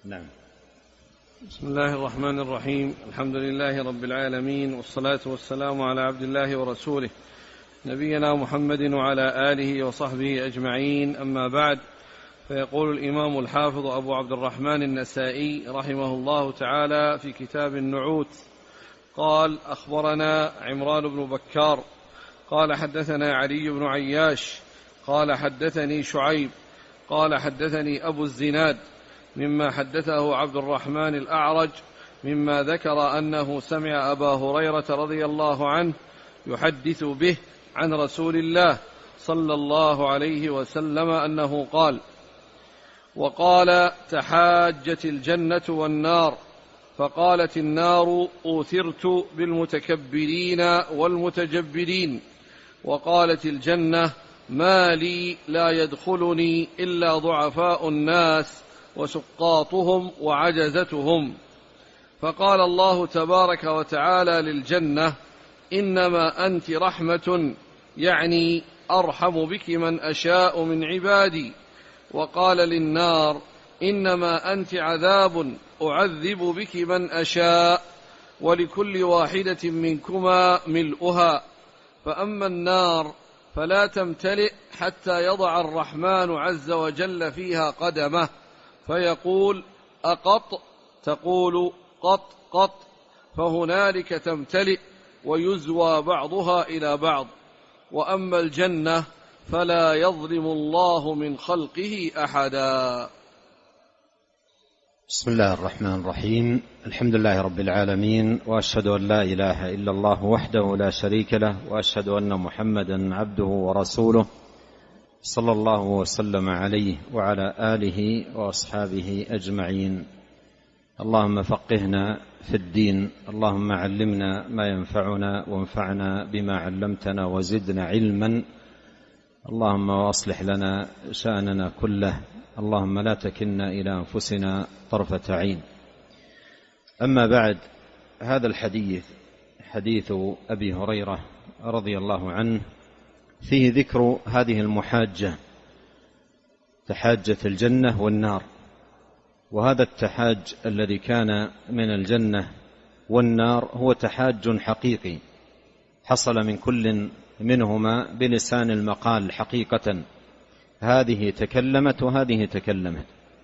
نعم. بسم الله الرحمن الرحيم. الحمد لله رب العالمين، والصلاة والسلام على عبد الله ورسوله نبينا محمد وعلى آله وصحبه أجمعين، أما بعد. فيقول الإمام الحافظ أبو عبد الرحمن النسائي رحمه الله تعالى في كتاب النعوت قال: أخبرنا عمران بن بكار قال حدثنا علي بن عياش قال حدثني شعيب قال حدثني أبو الزناد مما حدثه عبد الرحمن الأعرج مما ذكر أنه سمع أبا هريرة رضي الله عنه يحدث به عن رسول الله صلى الله عليه وسلم أنه قال: وقال تحاجت الجنة والنار، فقالت النار: أوثرت بالمتكبرين والمتجبرين، وقالت الجنة: ما لي لا يدخلني إلا ضعفاء الناس وسقاطهم وعجزتهم. فقال الله تبارك وتعالى للجنة: إنما أنت رحمة، يعني أرحم بك من أشاء من عبادي. وقال للنار: إنما أنت عذاب، أعذب بك من أشاء، ولكل واحدة منكما ملؤها. فأما النار فلا تمتلئ حتى يضع الرحمن عز وجل فيها قدمه فيقول: أقط؟ تقول: قط قط، فهنالك تمتلئ ويزوى بعضها إلى بعض. وأما الجنة فلا يظلم الله من خلقه أحدا. بسم الله الرحمن الرحيم. الحمد لله رب العالمين، وأشهد أن لا إله إلا الله وحده لا شريك له، وأشهد أن محمدا عبده ورسوله صلى الله وسلم عليه وعلى آله وأصحابه أجمعين. اللهم فقهنا في الدين، اللهم علمنا ما ينفعنا وانفعنا بما علمتنا وزدنا علما، اللهم واصلح لنا شأننا كله، اللهم لا تكلنا إلى أنفسنا طرفة عين. أما بعد، هذا الحديث حديث أبي هريرة رضي الله عنه فيه ذكر هذه المحاجة، تحاجة الجنة والنار. وهذا التحاج الذي كان من الجنة والنار هو تحاج حقيقي حصل من كل منهما بلسان المقال حقيقة، هذه تكلمت وهذه تكلمت،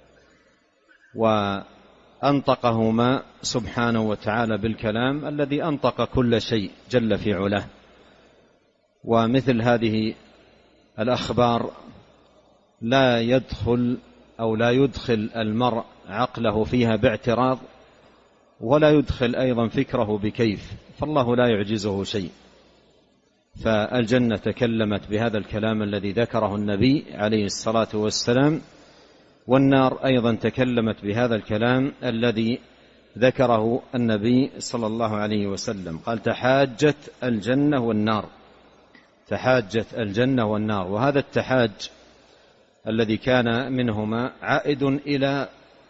وأنطقهما سبحانه وتعالى بالكلام الذي أنطق كل شيء جل في علاه. ومثل هذه الأخبار لا يدخل أو لا يدخل المرء عقله فيها باعتراض، ولا يدخل أيضا فكره بكيف، فالله لا يعجزه شيء. فالجنة تكلمت بهذا الكلام الذي ذكره النبي عليه الصلاة والسلام، والنار أيضا تكلمت بهذا الكلام الذي ذكره النبي صلى الله عليه وسلم. قال: تحاجت الجنة والنار، تحاجت الجنة والنار. وهذا التحاج الذي كان منهما عائد إلى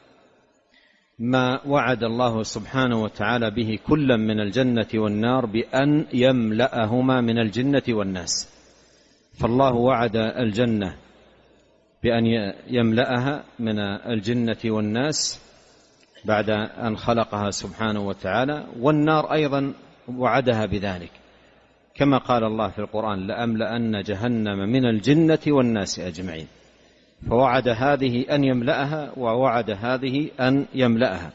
ما وعد الله سبحانه وتعالى به كلا من الجنة والنار بأن يملأهما من الجنة والناس. فالله وعد الجنة بأن يملأها من الجنة والناس بعد أن خلقها سبحانه وتعالى، والنار أيضا وعدها بذلك، كما قال الله في القرآن: لأملأن جهنم من الجنة والناس أجمعين. فوعد هذه أن يملأها ووعد هذه أن يملأها.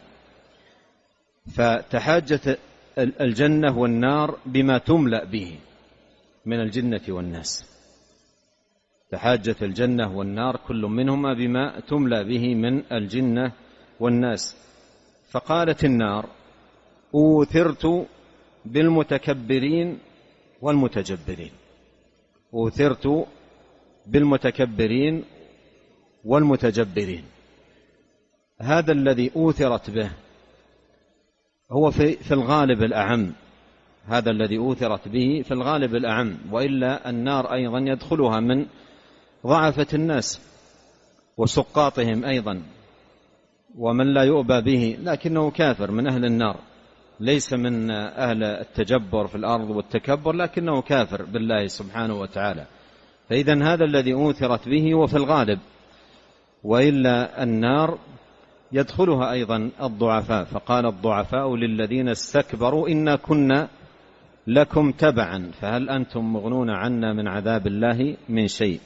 فتحاجت الجنة والنار بما تملأ به من الجنة والناس، تحاجت الجنة والنار كل منهما بما تملأ به من الجنة والناس. فقالت النار: أوثرت بالمتكبرين والمتجبرين، أوثرت بالمتكبرين والمتجبرين. هذا الذي أوثرت به هو في الغالب الأعم، هذا الذي أوثرت به في الغالب الأعم، وإلا النار أيضا يدخلها من ضعفة الناس وسقاطهم أيضا، ومن لا يؤبى به لكنه كافر من أهل النار، ليس من أهل التجبر في الأرض والتكبر، لكنه كافر بالله سبحانه وتعالى. فإذن هذا الذي أوثرت به وفي الغالب، وإلا النار يدخلها أيضا الضعفاء، فقال الضعفاء للذين استكبروا إنا كنا لكم تبعا فهل أنتم مغنون عنا من عذاب الله من شيء.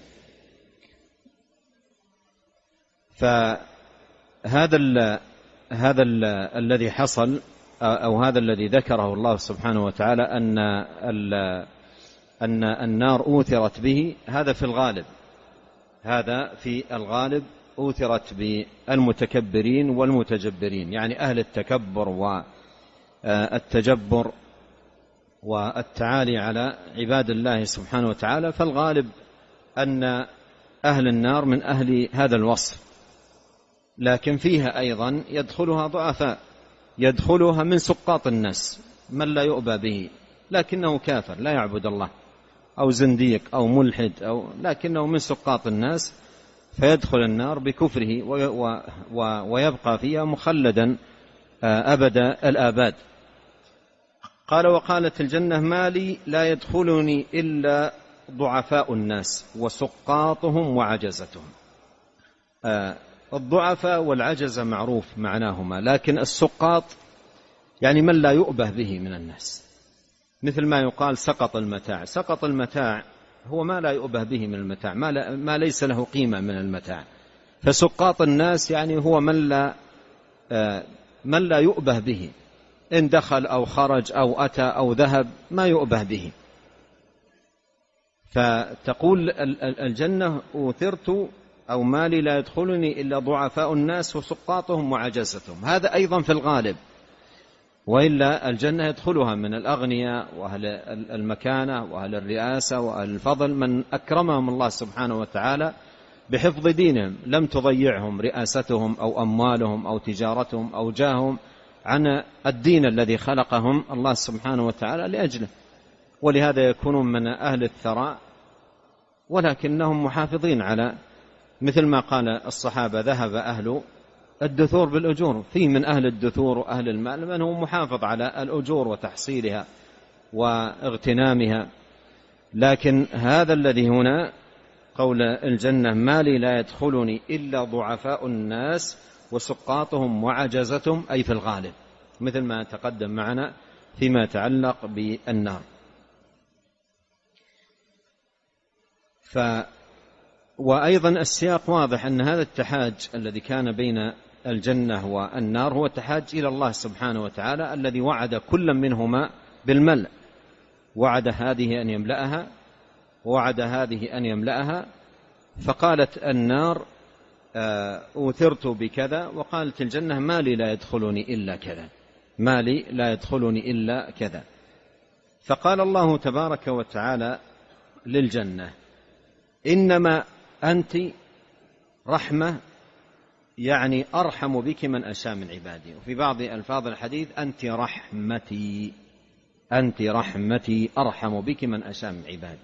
فهذا الذي حصل أو هذا الذي ذكره الله سبحانه وتعالى أن النار أوثرت به، هذا في الغالب أوثرت بالمتكبرين والمتجبرين، يعني أهل التكبر والتجبر والتعالي على عباد الله سبحانه وتعالى، فالغالب أن أهل النار من أهل هذا الوصف. لكن فيها أيضا يدخلها ضعفاء، يدخلها من سقاط الناس، من لا يؤبى به لكنه كافر لا يعبد الله أو زنديق أو ملحد لكنه من سقاط الناس، فيدخل النار بكفره ويبقى فيها مخلدا أبد الآباد. قال وقالت الجنة ما لي لا يدخلني إلا ضعفاء الناس وسقاطهم وعجزتهم. الضعفاء والعجزة معروف معناهما، لكن السقاط يعني من لا يؤبه به من الناس، مثل ما يقال سقط المتاع. سقط المتاع هو ما لا يؤبه به من المتاع، ما ليس له قيمة من المتاع. فسقاط الناس يعني هو من لا يؤبه به، إن دخل أو خرج أو أتى أو ذهب ما يؤبه به. فتقول الجنة أوثرت أو مالي لا يدخلني إلا ضعفاء الناس وسقاطهم وعجزتهم، هذا أيضا في الغالب، وإلا الجنة يدخلها من الأغنياء وأهل المكانة وأهل الرئاسة وأهل الفضل، من أكرمهم الله سبحانه وتعالى بحفظ دينهم، لم تضيعهم رئاستهم أو أموالهم أو تجارتهم أو جاههم عن الدين الذي خلقهم الله سبحانه وتعالى لأجله، ولهذا يكونون من أهل الثراء ولكنهم محافظين على، مثل ما قال الصحابة ذهب أهل الدثور بالأجور، في من أهل الدثور وأهل المال من هو محافظ على الأجور وتحصيلها واغتنامها. لكن هذا الذي هنا قول الجنة ما لي لا يدخلني إلا ضعفاء الناس وسقاطهم وعجزتهم، أي في الغالب، مثل ما تقدم معنا فيما يتعلق بالنار. وأيضا السياق واضح أن هذا التحاج الذي كان بين الجنة والنار هو تحاج إلى الله سبحانه وتعالى الذي وعد كل منهما بالملء، وعد هذه أن يملأها ووعد هذه أن يملأها. فقالت النار أوثرت بكذا، وقالت الجنة ما لي لا يدخلني إلا كذا، ما لي لا يدخلني إلا كذا. فقال الله تبارك وتعالى للجنة إنما أنت رحمة، يعني أرحم بك من أشاء من عبادي. وفي بعض ألفاظ الحديث أنت رحمتي، أنت رحمتي أرحم بك من أشاء من عبادي.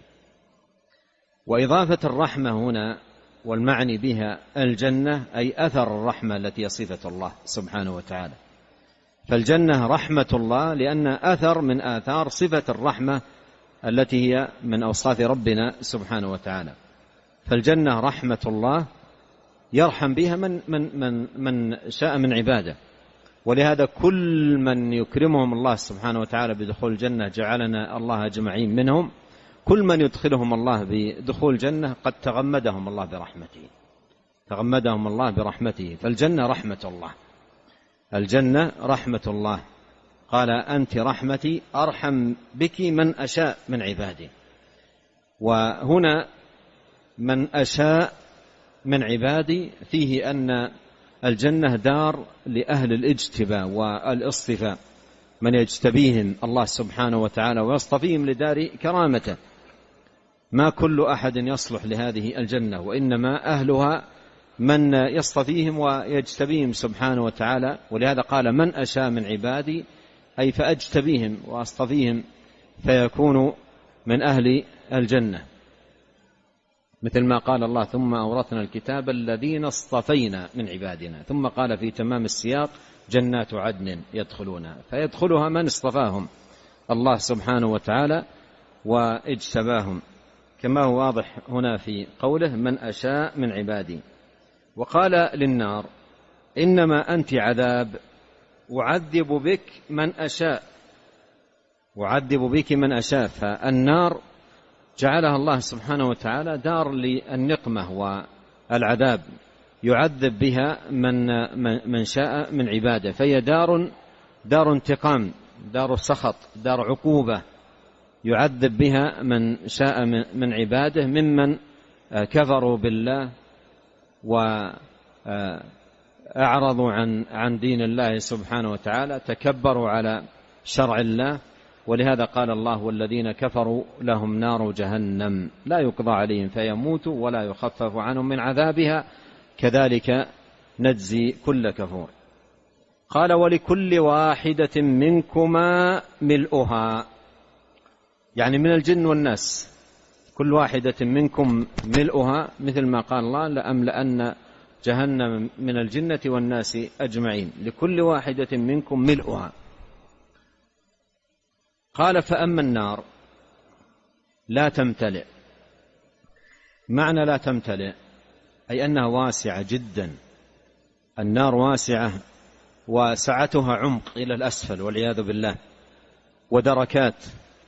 وإضافة الرحمة هنا والمعني بها الجنة أي أثر الرحمة التي صفة الله سبحانه وتعالى، فالجنة رحمة الله لأن أثر من آثار صفة الرحمة التي هي من أوصاف ربنا سبحانه وتعالى. فالجنة رحمة الله يرحم بها من شاء من عباده، ولهذا كل من يكرمهم الله سبحانه وتعالى بدخول الجنة جعلنا الله أجمعين منهم، كل من يدخلهم الله بدخول الجنة قد تغمدهم الله برحمته، تغمدهم الله برحمته. فالجنة رحمة الله، الجنة رحمة الله. قال أنت رحمتي أرحم بك من أشاء من عبادي. وهنا من أشاء من عبادي فيه أن الجنة دار لأهل الاجتباء والاصطفاء، من يجتبيهم الله سبحانه وتعالى ويصطفيهم لدار كرامته. ما كل أحد يصلح لهذه الجنة، وإنما أهلها من يصطفيهم ويجتبيهم سبحانه وتعالى. ولهذا قال من أشاء من عبادي، أي فأجتبيهم وأصطفيهم فيكونوا من أهل الجنة، مثل ما قال الله ثم أورثنا الكتاب الذين اصطفينا من عبادنا. ثم قال في تمام السياق جنات عدن يدخلونها، فيدخلها من اصطفاهم الله سبحانه وتعالى واجتباهم، كما هو واضح هنا في قوله من أشاء من عبادي. وقال للنار إنما أنت عذاب أعذب بك من أشاء، أعذب بك من أشاء. فالنار جعلها الله سبحانه وتعالى دار للنقمة والعذاب، يعذب بها من شاء من عباده، فهي دار انتقام، دار سخط، دار عقوبة، يعذب بها من شاء من عباده ممن كفروا بالله وأعرضوا عن دين الله سبحانه وتعالى، تكبروا على شرع الله. ولهذا قال الله: والذين كفروا لهم نار جهنم لا يقضى عليهم فيموتوا ولا يخفف عنهم من عذابها كذلك نجزي كل كفور. قال: ولكل واحدة منكما ملؤها، يعني من الجن والناس، كل واحدة منكم ملؤها، مثل ما قال الله: لأملأن جهنم من الجنة والناس أجمعين. لكل واحدة منكم ملؤها. قال: فأما النار لا تمتلئ. معنى لا تمتلئ أي أنها واسعة جدا، النار واسعة وسعتها عمق إلى الأسفل والعياذ بالله، ودركات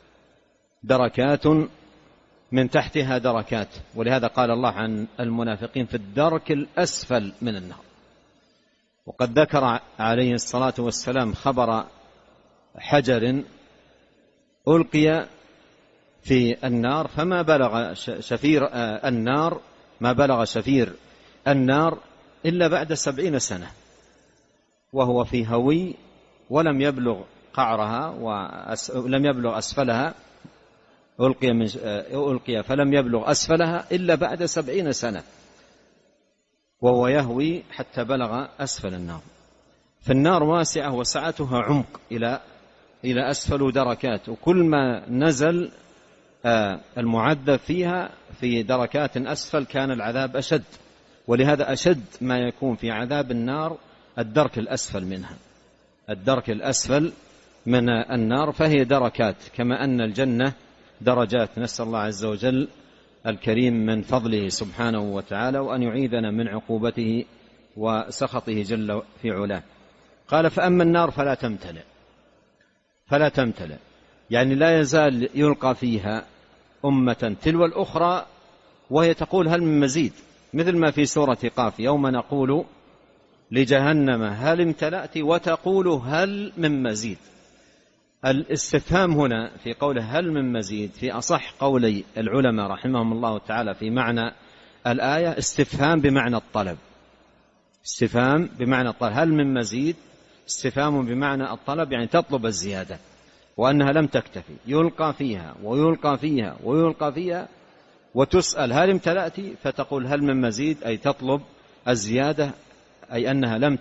من تحتها دركات. ولهذا قال الله عن المنافقين: في الدرك الأسفل من النار. وقد ذكر عليه الصلاة والسلام خبر حجر ألقي في النار فما بلغ شفير النار، ما بلغ شفير النار إلا بعد 70 سنة، وهو في هوي ولم يبلغ قعرها ولم يبلغ أسفلها، ألقي فلم يبلغ أسفلها إلا بعد 70 سنة، وهو يهوي حتى بلغ أسفل النار. فالنار واسعة وسعتها عمق إلى أسفل دركات، وكل ما نزل المعذب فيها في دركات أسفل كان العذاب أشد. ولهذا أشد ما يكون في عذاب النار الدرك الأسفل منها، الدرك الأسفل من النار، فهي دركات، كما أن الجنة درجات. نسأل الله عز وجل الكريم من فضله سبحانه وتعالى وأن يعيذنا من عقوبته وسخطه جل في علاه. قال: فأما النار فلا تمتلئ، يعني لا يزال يلقى فيها أمة تلو الأخرى وهي تقول: هل من مزيد؟ مثل ما في سورة قاف: يوم نقول لجهنم هل امتلأت وتقول هل من مزيد. الاستفهام هنا في قوله هل من مزيد في أصح قولي العلماء رحمهم الله تعالى في معنى الآية استفهام بمعنى الطلب، استفهام بمعنى الطلب. هل من مزيد استفهام بمعنى الطلب، يعني تطلب الزيادة، وأنها لم تكتفي، يلقى فيها ويلقى فيها ويلقى فيها، وتسأل هل امتلأت فتقول هل من مزيد، أي تطلب الزيادة، أي أنها لم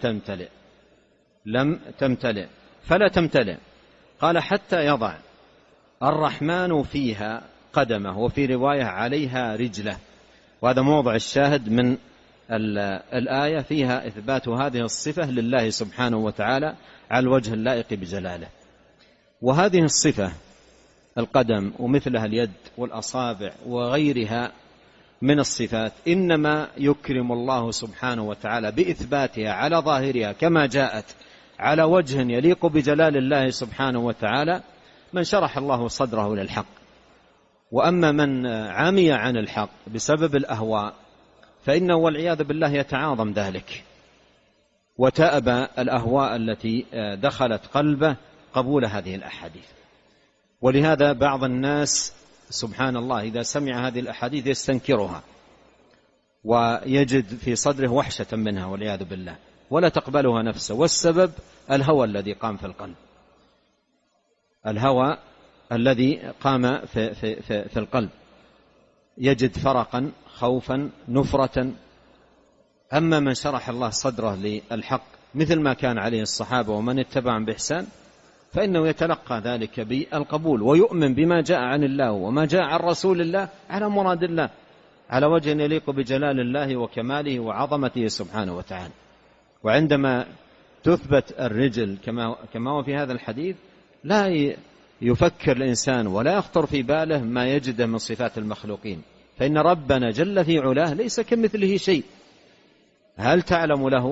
تمتلئ فلا تمتلئ. قال: حتى يضع الرحمن فيها قدمه، وفي رواية عليها رجله. وهذا موضع الشاهد من الآية، فيها إثبات هذه الصفة لله سبحانه وتعالى على الوجه اللائق بجلاله. وهذه الصفة القدم ومثلها اليد والأصابع وغيرها من الصفات إنما يكرم الله سبحانه وتعالى بإثباتها على ظاهرها كما جاءت على وجه يليق بجلال الله سبحانه وتعالى من شرح الله صدره للحق. وأما من عمي عن الحق بسبب الأهواء فإنه والعياذ بالله يتعاظم ذلك، وتأبى الأهواء التي دخلت قلبه قبول هذه الأحاديث. ولهذا بعض الناس سبحان الله إذا سمع هذه الأحاديث يستنكرها ويجد في صدره وحشة منها والعياذ بالله، ولا تقبلها نفسه. والسبب الهوى الذي قام في القلب، الهوى الذي قام في القلب، يجد فرقا، خوفا، نفرة. أما من شرح الله صدره للحق مثل ما كان عليه الصحابة ومن اتبعهم بإحسان فإنه يتلقى ذلك بالقبول ويؤمن بما جاء عن الله وما جاء عن رسول الله على مراد الله، على وجه يليق بجلال الله وكماله وعظمته سبحانه وتعالى. وعندما تثبت الرجل كما هو في هذا الحديث لا يفكر الإنسان ولا يخطر في باله ما يجده من صفات المخلوقين، فإن ربنا جل في علاه ليس كمثله شيء. هل تعلم له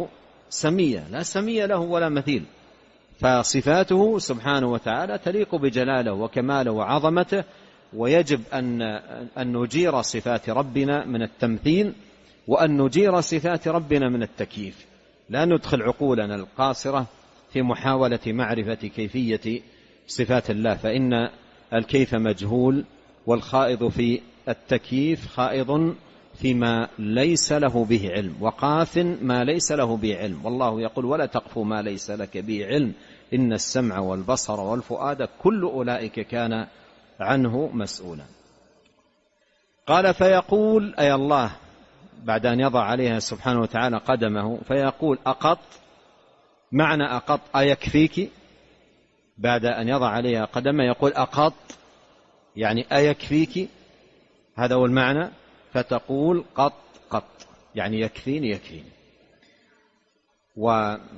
سمية، لا سمية له ولا مثيل. فصفاته سبحانه وتعالى تليق بجلاله وكماله وعظمته، ويجب أن نجير صفات ربنا من التمثيل، وأن نجير صفات ربنا من التكييف. لا ندخل عقولنا القاصرة في محاولة معرفة كيفية صفات الله، فإن الكيف مجهول، والخائض في التكييف خائض فيما ليس له به علم، وقاف ما ليس له به علم. والله يقول: ولا تقف ما ليس لك به علم إن السمع والبصر والفؤاد كل أولئك كان عنه مسؤولا. قال: فيقول أي الله بعد أن يضع عليها سبحانه وتعالى قدمه، فيقول: أقط. معنى أقط أيكفيك، بعد أن يضع عليها قدمه يقول: أقط يعني أيكفيك، هذا هو المعنى. فتقول: قط قط يعني يكفيني يكفيني. وقال: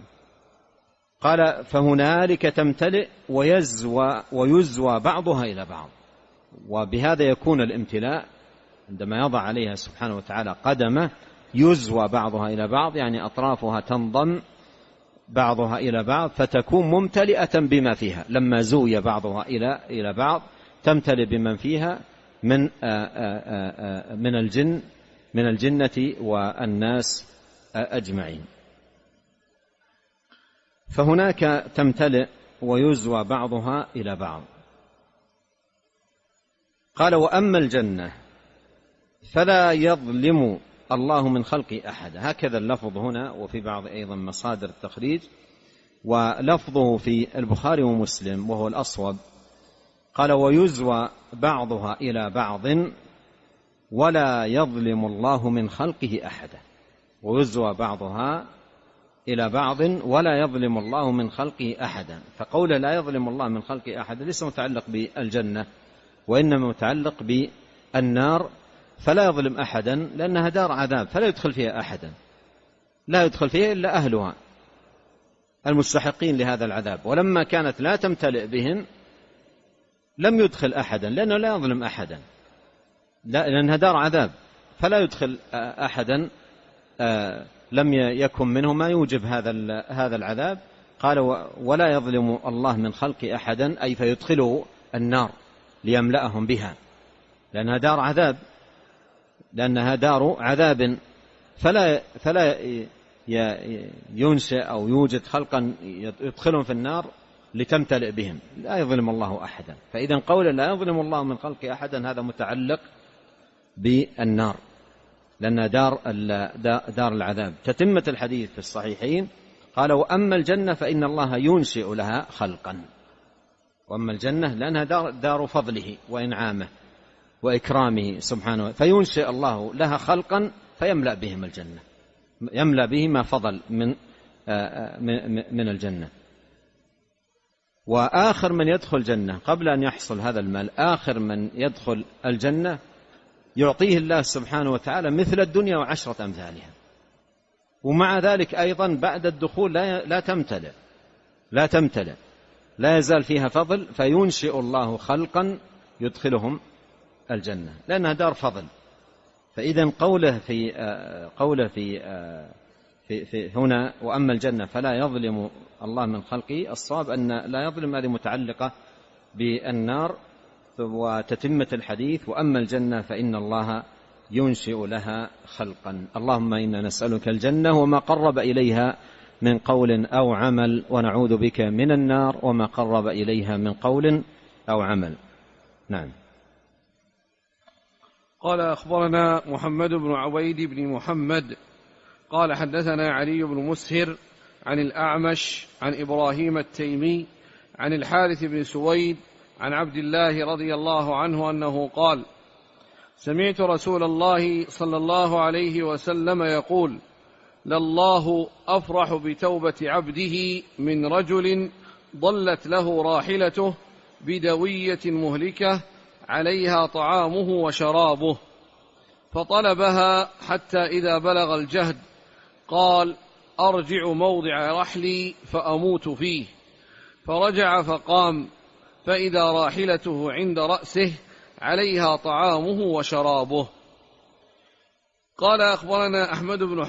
فهنالك تمتلئ ويزوى بعضها إلى بعض. وبهذا يكون الامتلاء عندما يضع عليها سبحانه وتعالى قدمه، يزوى بعضها إلى بعض، يعني أطرافها تنضم بعضها إلى بعض فتكون ممتلئة بما فيها. لما زوي بعضها إلى بعض تمتلئ بمن فيها من الجنة والناس أجمعين. فهناك تمتلئ ويزوى بعضها إلى بعض. قال: وأما الجنة فلا يظلم الله من خلقه أحد. هكذا اللفظ هنا، وفي بعض أيضا مصادر التخريج، ولفظه في البخاري ومسلم وهو الأصوب. قال: ويزوى بعضها إلى بعض ولا يظلم الله من خلقه أحدا. ويزوى بعضها إلى بعض ولا يظلم الله من خلقه أحدا. فقوله لا يظلم الله من خلقه أحدا ليس متعلق بالجنة، وإنما متعلق بالنار. فلا يظلم أحدا لأنها دار عذاب، فلا يدخل فيها أحدا، لا يدخل فيها إلا أهلها المستحقين لهذا العذاب. ولما كانت لا تمتلئ بهم لم يدخل أحدا، لأنه لا يظلم أحدا، لأنها دار عذاب، فلا يدخل أحدا لم يكن منه ما يوجب هذا العذاب. قال: ولا يظلم الله من خلق أحدا، أي فيدخله النار ليملأهم بها، لأنها دار عذاب، لأنها دار عذاب. فلا ينشئ أو يوجد خلقا يدخلهم في النار لتمتلئ بهم. لا يظلم الله أحدا. فإذا قول لا يظلم الله من خلق أحدا هذا متعلق بالنار، لأنها دار العذاب. تتمة الحديث في الصحيحين قال: وأما الجنة فإن الله ينشئ لها خلقا. وأما الجنة لأنها دار فضله وإنعامه وإكرامه سبحانه، فينشئ الله لها خلقا فيملأ بهم الجنة، يملأ به ما فضل من الجنة. وآخر من يدخل الجنة قبل أن يحصل هذا المال، آخر من يدخل الجنة يعطيه الله سبحانه وتعالى مثل الدنيا وعشرة أمثالها. ومع ذلك أيضا بعد الدخول لا تمتلئ، لا يزال فيها فضل، فينشئ الله خلقا يدخلهم الجنة لأنها دار فضل. فإذا قوله في هنا وأما الجنة فلا يظلم الله من خلقه، الصواب أن لا يظلم هذه متعلقة بالنار. وتتمة الحديث: وأما الجنة فإن الله ينشئ لها خلقا. اللهم إنا نسألك الجنة وما قرب إليها من قول أو عمل، ونعوذ بك من النار وما قرب إليها من قول أو عمل. نعم. قال: أخبرنا محمد بن عبيد بن محمد قال: حدثنا علي بن مسهر عن الأعمش عن إبراهيم التيمي عن الحارث بن سويد عن عبد الله رضي الله عنه أنه قال: سمعت رسول الله صلى الله عليه وسلم يقول: لله أفرح بتوبة عبده من رجل ضلت له راحلته بدوية مهلكة عليها طعامه وشرابه، فطلبها حتى إذا بلغ الجهد قال: أرجع موضع رحلي فأموت فيه، فرجع فقام فإذا راحلته عند رأسه عليها طعامه وشرابه. قال: أخبرنا أحمد بن حرب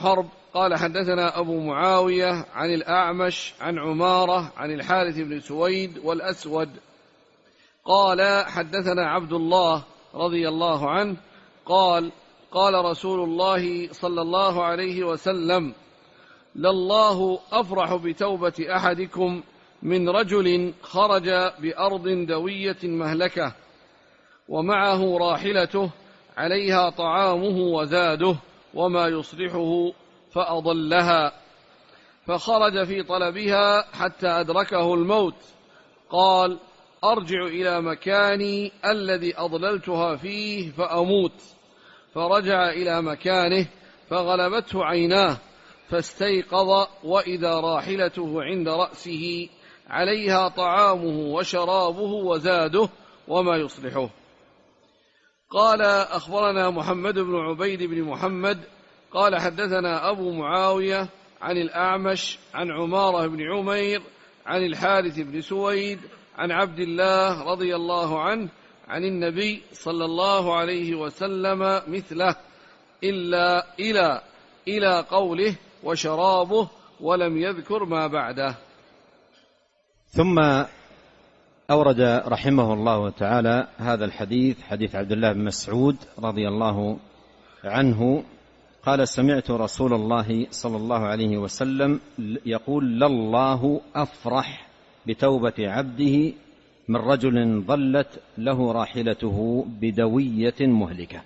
قال حدثنا أبو معاوية عن الأعمش عن عمارة عن الحارث بن سويد والأسود قال حدثنا عبد الله رضي الله عنه قال قال رسول الله صلى الله عليه وسلم: لله أفرح بتوبة أحدكم من رجل خرج بأرض دوية مهلكة ومعه راحلته عليها طعامه وزاده وما يصلحه فأضلها، فخرج في طلبها حتى أدركه الموت، قال: أرجع إلى مكاني الذي أضللتها فيه فأموت، فرجع إلى مكانه فغلبته عيناه فاستيقظ وإذا راحلته عند رأسه عليها طعامه وشرابه وزاده وما يصلحه. قال: أخبرنا محمد بن عبيد بن محمد قال حدثنا أبو معاوية عن الأعمش عن عمارة بن عمير عن الحارث بن سويد عن عبد الله رضي الله عنه عن النبي صلى الله عليه وسلم مثله إلا إلى قوله وشرابه، ولم يذكر ما بعده. ثم أورد رحمه الله تعالى هذا الحديث، حديث عبد الله بن مسعود رضي الله عنه قال: سمعت رسول الله صلى الله عليه وسلم يقول: لله أفرح بتوبة عبده من رجل ضلت له راحلته بدوية مهلكة.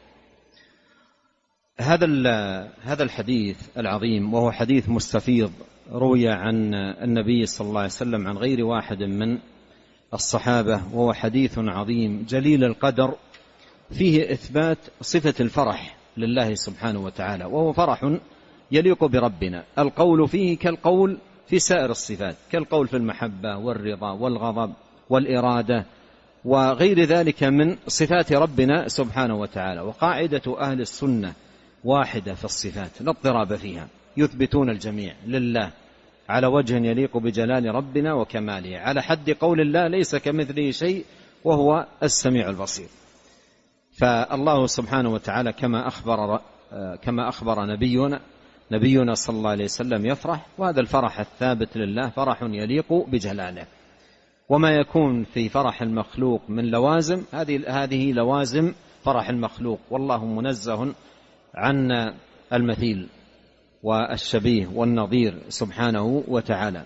هذا الحديث العظيم، وهو حديث مستفيض، روي عن النبي صلى الله عليه وسلم عن غير واحد من الصحابة، وهو حديث عظيم جليل القدر، فيه إثبات صفة الفرح لله سبحانه وتعالى، وهو فرح يليق بربنا. القول فيه كالقول في سائر الصفات، كالقول في المحبة والرضا والغضب والإرادة وغير ذلك من صفات ربنا سبحانه وتعالى. وقاعدة أهل السنة واحدة في الصفات لا اضطراب فيها، يثبتون الجميع لله على وجه يليق بجلال ربنا وكماله، على حد قول الله: ليس كمثله شيء وهو السميع البصير. فالله سبحانه وتعالى كما أخبر نبينا صلى الله عليه وسلم يفرح، وهذا الفرح الثابت لله فرح يليق بجلاله. وما يكون في فرح المخلوق من لوازم، هذه لوازم فرح المخلوق، والله منزه عن المثيل والشبيه والنظير سبحانه وتعالى.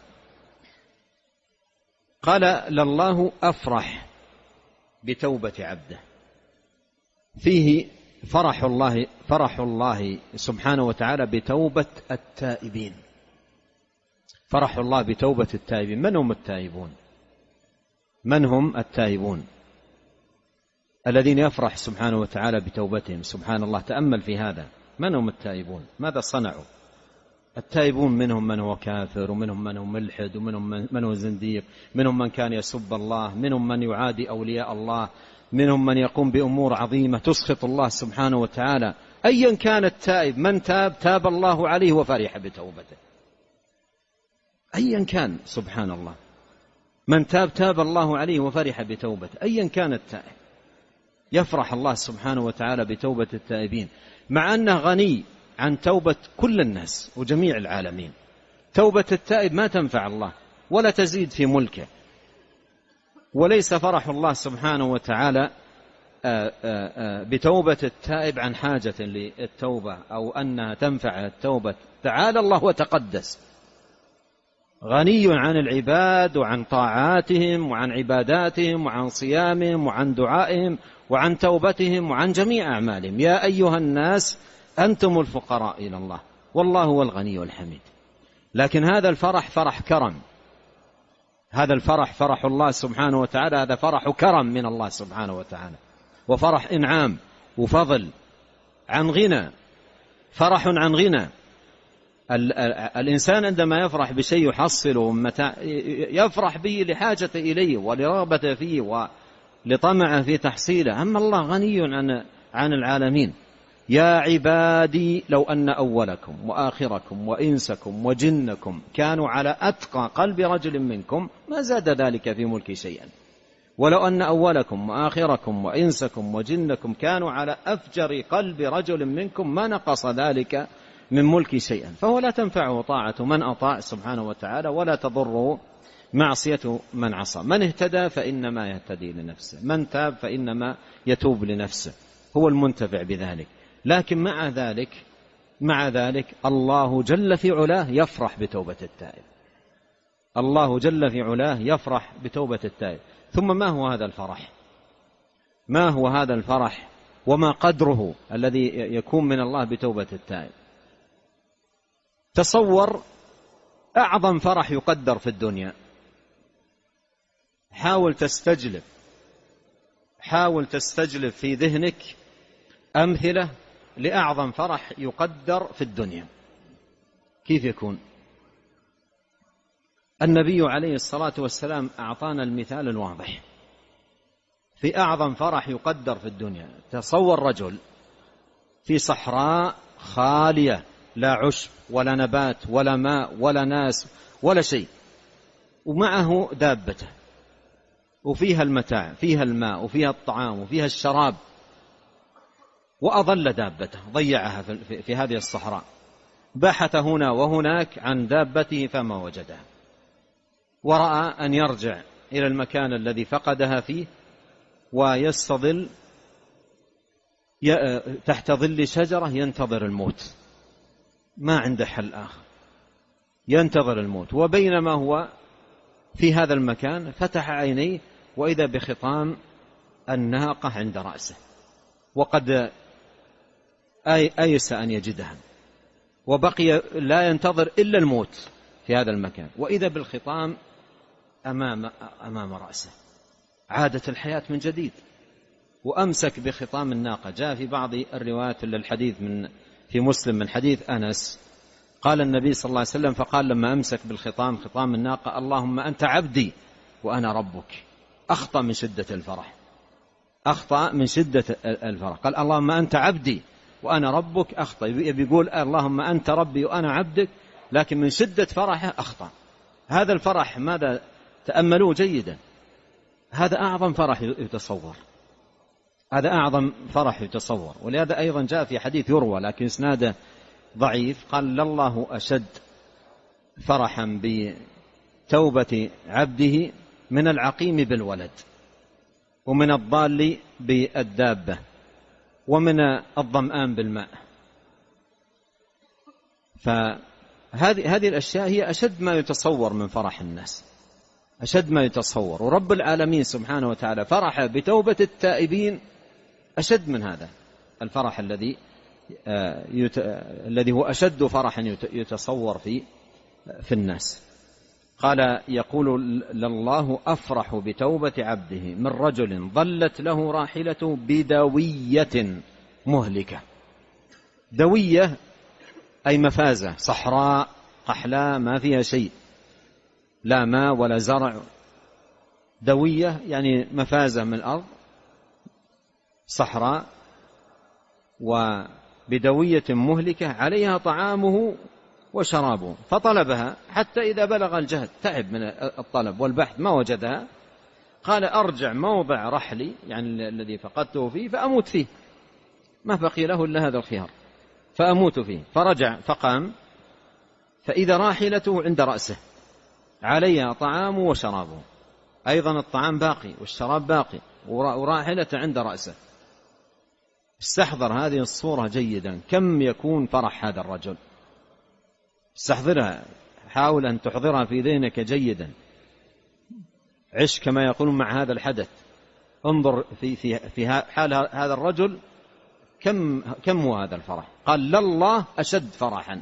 قال: لله أفرح بتوبة عبده، فيه فرح الله سبحانه وتعالى بتوبة التائبين. فرح الله بتوبة التائبين. من هم التائبون؟ من هم التائبون الذين يفرح سبحانه وتعالى بتوبتهم؟ سبحان الله، تأمل في هذا. من هم التائبون؟ ماذا صنعوا؟ التائبون منهم من هو كافر، ومنهم من هو ملحد، ومنهم من هو زنديق، منهم من كان يسب الله، منهم من يعادي أولياء الله، منهم من يقوم بأمور عظيمة تسخط الله سبحانه وتعالى. أيا كان التائب، من تاب الله عليه وفرح بتوبته. أيا كان، سبحان الله، من تاب الله عليه وفرح بتوبته، أيا كان التائب يفرح الله سبحانه وتعالى بتوبة التائبين، مع أنه غني عن توبة كل الناس وجميع العالمين. توبة التائب ما تنفع الله ولا تزيد في ملكه. وليس فرح الله سبحانه وتعالى بتوبة التائب عن حاجة للتوبة أو أنها تنفع التوبة. تعالى الله وتقدس، غني عن العباد وعن طاعاتهم وعن عباداتهم وعن صيامهم وعن دعائهم وعن توبتهم وعن جميع أعمالهم. يا أيها الناس أنتم الفقراء إلى الله والله هو الغني الحميد. لكن هذا الفرح فرح كرم، هذا الفرح فرح الله سبحانه وتعالى، هذا فرح كرم من الله سبحانه وتعالى، وفرح إنعام وفضل عن غنى، فرح عن غنى. الإنسان عندما يفرح بشيء يحصله متاع يفرح به لحاجة إليه ولرغبة فيه ولطمع في تحصيله. أما الله غني عن العالمين. يا عبادي لو أن أولكم وآخركم وإنسكم وجنكم كانوا على أتقى قلب رجل منكم ما زاد ذلك في ملكي شيئا، ولو أن أولكم وآخركم وإنسكم وجنكم كانوا على أفجر قلب رجل منكم ما نقص ذلك من ملكي شيئا، فهو لا تنفعه طاعة من أطاع سبحانه وتعالى ولا تضره معصية من عصى. من اهتدى فإنما يهتدي لنفسه، من تاب فإنما يتوب لنفسه، هو المنتفع بذلك. لكن مع ذلك الله جل في علاه يفرح بتوبة التائب، الله جل في علاه يفرح بتوبة التائب. ثم ما هو هذا الفرح؟ ما هو هذا الفرح وما قدره الذي يكون من الله بتوبة التائب؟ تصور أعظم فرح يقدر في الدنيا، حاول تستجلب في ذهنك أمثلة لأعظم فرح يقدر في الدنيا. كيف يكون؟ النبي عليه الصلاة والسلام أعطانا المثال الواضح في أعظم فرح يقدر في الدنيا. تصور رجل في صحراء خالية، لا عشب ولا نبات ولا ماء ولا ناس ولا شيء، ومعه دابته وفيها المتاع، فيها الماء وفيها الطعام وفيها الشراب، وأضل دابته، ضيعها في هذه الصحراء، بحث هنا وهناك عن دابته فما وجدها، ورأى أن يرجع إلى المكان الذي فقدها فيه ويستظل تحت ظل شجرة ينتظر الموت، ما عنده حل آخر، ينتظر الموت. وبينما هو في هذا المكان فتح عينيه وإذا بخطام الناقة عند رأسه، وقد أيس أن يجدها، وبقي لا ينتظر إلا الموت في هذا المكان، وإذا بالخطام أمام رأسه. عادت الحياة من جديد، وأمسك بخطام الناقة. جاء في بعض الروايات للحديث في مسلم من حديث أنس قال النبي صلى الله عليه وسلم فقال لما أمسك خطام الناقة: اللهم أنت عبدي وأنا ربك. أخطأ من شدة الفرح، قال اللهم أنت عبدي وأنا ربك، أخطأ. بيقول اللهم أنت ربي وأنا عبدك، لكن من شدة فرحه أخطأ. هذا الفرح ماذا؟ تأملوه جيدا، هذا أعظم فرح يتصور، هذا أعظم فرح يتصور. ولهذا أيضا جاء في حديث يروى لكن إسناده ضعيف، قال لله أشد فرحا بتوبة عبده من العقيم بالولد، ومن الضال بالدابة، ومن الظمآن بالماء. فهذه الأشياء هي أشد ما يتصور من فرح الناس، أشد ما يتصور. ورب العالمين سبحانه وتعالى فرح بتوبة التائبين أشد من هذا الفرح الذي هو أشد فرحا يتصور في الناس. قال يقول لله أفرح بتوبة عبده من رجل ضلت له راحلة بدوية مهلكة. دوية أي مفازة، صحراء قحلاء ما فيها شيء، لا ماء ولا زرع. دوية يعني مفازة من الأرض، صحراء، وبدوية مهلكة عليها طعامه وشرابه، فطلبها حتى إذا بلغ الجهد، تعب من الطلب والبحث ما وجدها، قال أرجع موضع رحلي، يعني الذي فقدته فيه، فأموت فيه، ما بقي له إلا هذا الخيار، فأموت فيه. فرجع فقام، فإذا راحلته عند رأسه عليها طعامه وشرابه، أيضا الطعام باقي والشراب باقي وراحلة عند رأسه. استحضر هذه الصورة جيدا، كم يكون فرح هذا الرجل، استحضرها، حاول أن تحضرها في ذهنك جيدا، عش كما يقولون مع هذا الحدث، انظر في حال هذا الرجل كم هو هذا الفرح. قال لله أشد فرحا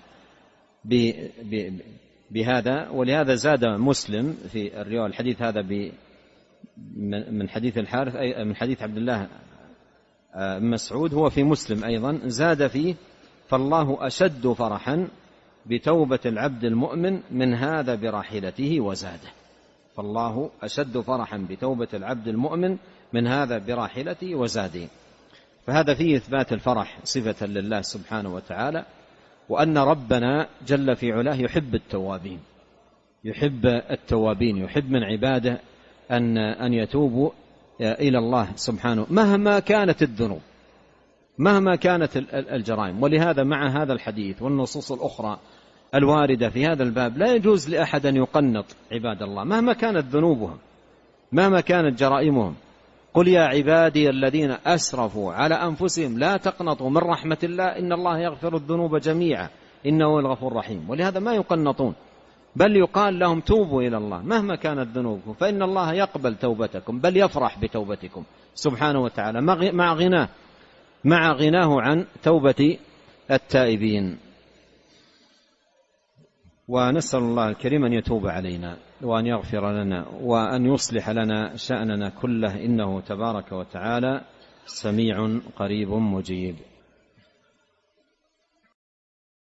بهذا. ولهذا زاد مسلم في الرواية الحديث هذا من حديث الحارث، أي من حديث عبد الله مسعود، هو في مسلم أيضا، زاد فيه فالله أشد فرحا بتوبة العبد المؤمن من هذا براحلته وزاده. فالله أشد فرحا بتوبة العبد المؤمن من هذا براحلته وزاده. فهذا فيه إثبات الفرح صفة لله سبحانه وتعالى، وأن ربنا جل في علاه يحب التوابين، يحب من عباده أن يتوبوا إلى الله سبحانه مهما كانت الذنوب، مهما كانت الجرائم. ولهذا مع هذا الحديث والنصوص الأخرى الواردة في هذا الباب لا يجوز لأحد أن يقنط عباد الله مهما كانت ذنوبهم، مهما كانت جرائمهم. قل يا عبادي الذين أسرفوا على أنفسهم لا تقنطوا من رحمة الله إن الله يغفر الذنوب جميعا إنه هو الغفور الرحيم. ولهذا ما يقنطون، بل يقال لهم توبوا إلى الله مهما كانت ذنوبكم فإن الله يقبل توبتكم، بل يفرح بتوبتكم سبحانه وتعالى مع غناه عن توبة التائبين. ونسأل الله الكريم أن يتوب علينا وأن يغفر لنا وأن يصلح لنا شأننا كله، إنه تبارك وتعالى سميع قريب مجيب.